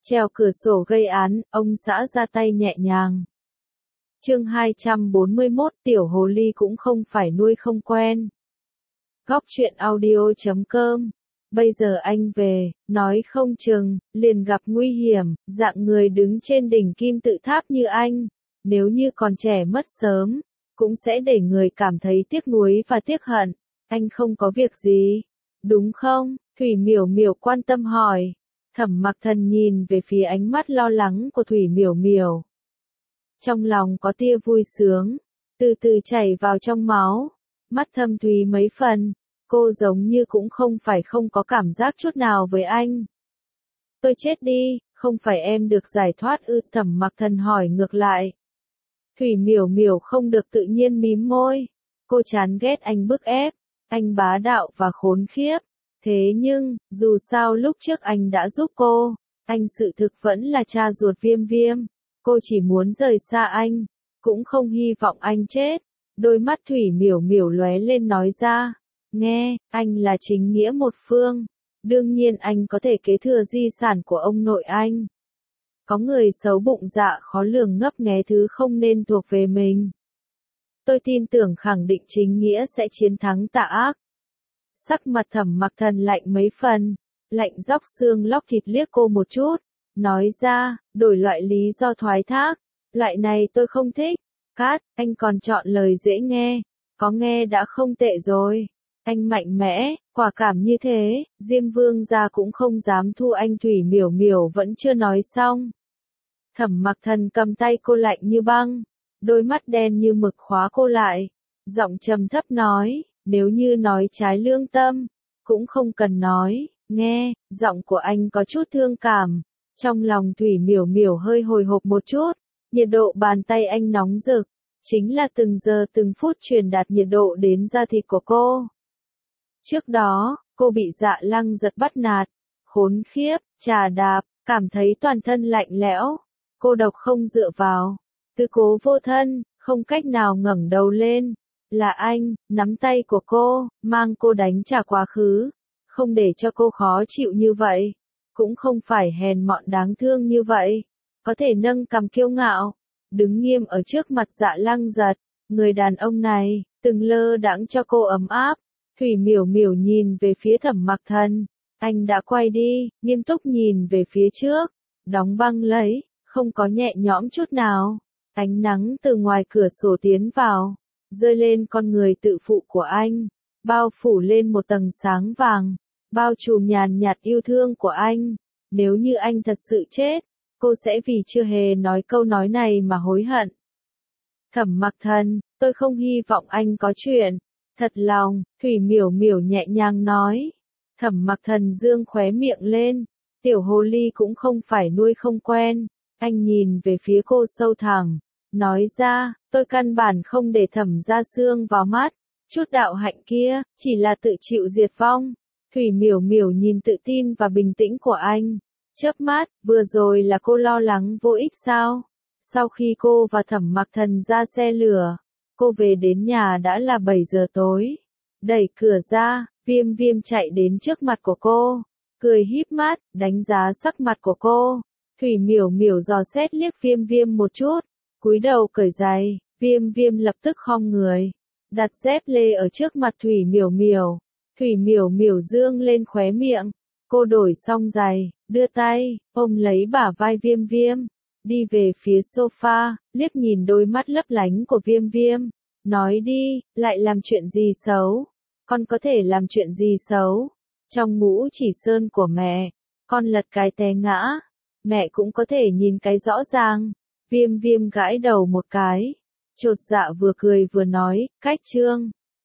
Trèo cửa sổ gây án, ông xã ra tay nhẹ nhàng. Chương 241, tiểu hồ ly cũng không phải nuôi không quen. Góc truyện audio.com. Bây giờ anh về, nói không chừng, liền gặp nguy hiểm, dạng người đứng trên đỉnh kim tự tháp như anh, nếu như còn trẻ mất sớm, cũng sẽ để người cảm thấy tiếc nuối và tiếc hận. Anh không có việc gì, đúng không? Thủy Miểu Miểu quan tâm hỏi. Thẩm Mặc Thần nhìn về phía ánh mắt lo lắng của Thủy Miểu Miểu. Trong lòng có tia vui sướng, từ từ chảy vào trong máu, mắt thâm thúy mấy phần, cô giống như cũng không phải không có cảm giác chút nào với anh. Tôi chết đi, không phải em được giải thoát ư? Thẩm Mặc Thần hỏi ngược lại. Thủy Miểu Miểu không được tự nhiên mím môi, cô chán ghét anh bức ép, anh bá đạo và khốn khiếp. Thế nhưng, dù sao lúc trước anh đã giúp cô, anh sự thực vẫn là cha ruột Viêm Viêm, cô chỉ muốn rời xa anh, cũng không hy vọng anh chết. Đôi mắt Thủy Miểu Miểu lóe lên nói ra, nghe, anh là chính nghĩa một phương, đương nhiên anh có thể kế thừa di sản của ông nội anh. Có người xấu bụng dạ khó lường ngấp nghé thứ không nên thuộc về mình. Tôi tin tưởng khẳng định chính nghĩa sẽ chiến thắng tà ác. Sắc mặt Thẩm Mặc Thần lạnh mấy phần, lạnh róc xương lóc thịt liếc cô một chút, nói ra, đổi loại lý do thoái thác, loại này tôi không thích. Cát, anh còn chọn lời dễ nghe, có nghe đã không tệ rồi. Anh mạnh mẽ, quả cảm như thế, Diêm Vương gia cũng không dám thu anh. Thủy Miểu Miểu vẫn chưa nói xong. Thẩm Mặc Thần cầm tay cô lạnh như băng, đôi mắt đen như mực khóa cô lại, giọng trầm thấp nói, nếu như nói trái lương tâm, cũng không cần nói, nghe, giọng của anh có chút thương cảm. Trong lòng Thủy Miểu Miểu hơi hồi hộp một chút, nhiệt độ bàn tay anh nóng rực, chính là từng giờ từng phút truyền đạt nhiệt độ đến da thịt của cô. Trước đó, cô bị Dạ Lăng Giật bắt nạt, khốn khiếp, trà đạp, cảm thấy toàn thân lạnh lẽo, cô độc không dựa vào, tư cố vô thân, không cách nào ngẩng đầu lên. Là anh, nắm tay của cô, mang cô đánh trả quá khứ, không để cho cô khó chịu như vậy, cũng không phải hèn mọn đáng thương như vậy, có thể nâng cằm kiêu ngạo, đứng nghiêm ở trước mặt Dạ Lăng Giật, người đàn ông này, từng lơ đãng cho cô ấm áp. Thủy Miểu Miểu nhìn về phía Thẩm Mặc Thần, anh đã quay đi, nghiêm túc nhìn về phía trước, đóng băng lấy, không có nhẹ nhõm chút nào. Ánh nắng từ ngoài cửa sổ tiến vào, rơi lên con người tự phụ của anh, bao phủ lên một tầng sáng vàng, bao trùm nhàn nhạt yêu thương của anh. Nếu như anh thật sự chết, cô sẽ vì chưa hề nói câu nói này mà hối hận. Thẩm Mặc Thần, tôi không hy vọng anh có chuyện. Thật lòng, Thủy Miểu Miểu nhẹ nhàng nói. Thẩm Mặc Thần dương khóe miệng lên, tiểu hồ ly cũng không phải nuôi không quen. Anh nhìn về phía cô sâu thẳm, nói ra, tôi căn bản không để Thẩm Gia Sương vào mắt, chút đạo hạnh kia, chỉ là tự chịu diệt vong. Thủy Miểu Miểu nhìn tự tin và bình tĩnh của anh, chớp mắt, vừa rồi là cô lo lắng vô ích sao? Sau khi cô và Thẩm Mặc Thần ra xe lửa, cô về đến nhà đã là 7 giờ tối. Đẩy cửa ra, Viêm Viêm chạy đến trước mặt của cô, cười híp mắt, đánh giá sắc mặt của cô. Thủy Miểu Miểu dò xét liếc Viêm Viêm một chút, cúi đầu cởi giày. Viêm Viêm lập tức khom người, đặt dép lê ở trước mặt Thủy Miểu Miểu. Thủy Miểu Miểu dương lên khóe miệng, cô đổi xong giày, đưa tay, ôm lấy bả vai Viêm Viêm, đi về phía sofa, liếc nhìn đôi mắt lấp lánh của Viêm Viêm, nói đi, lại làm chuyện gì xấu? Con có thể làm chuyện gì xấu? Trong Ngũ Chỉ Sơn của mẹ, con lật cái té ngã, mẹ cũng có thể nhìn cái rõ ràng. Viêm Viêm gãi đầu một cái, chột dạ vừa cười vừa nói, cách trương.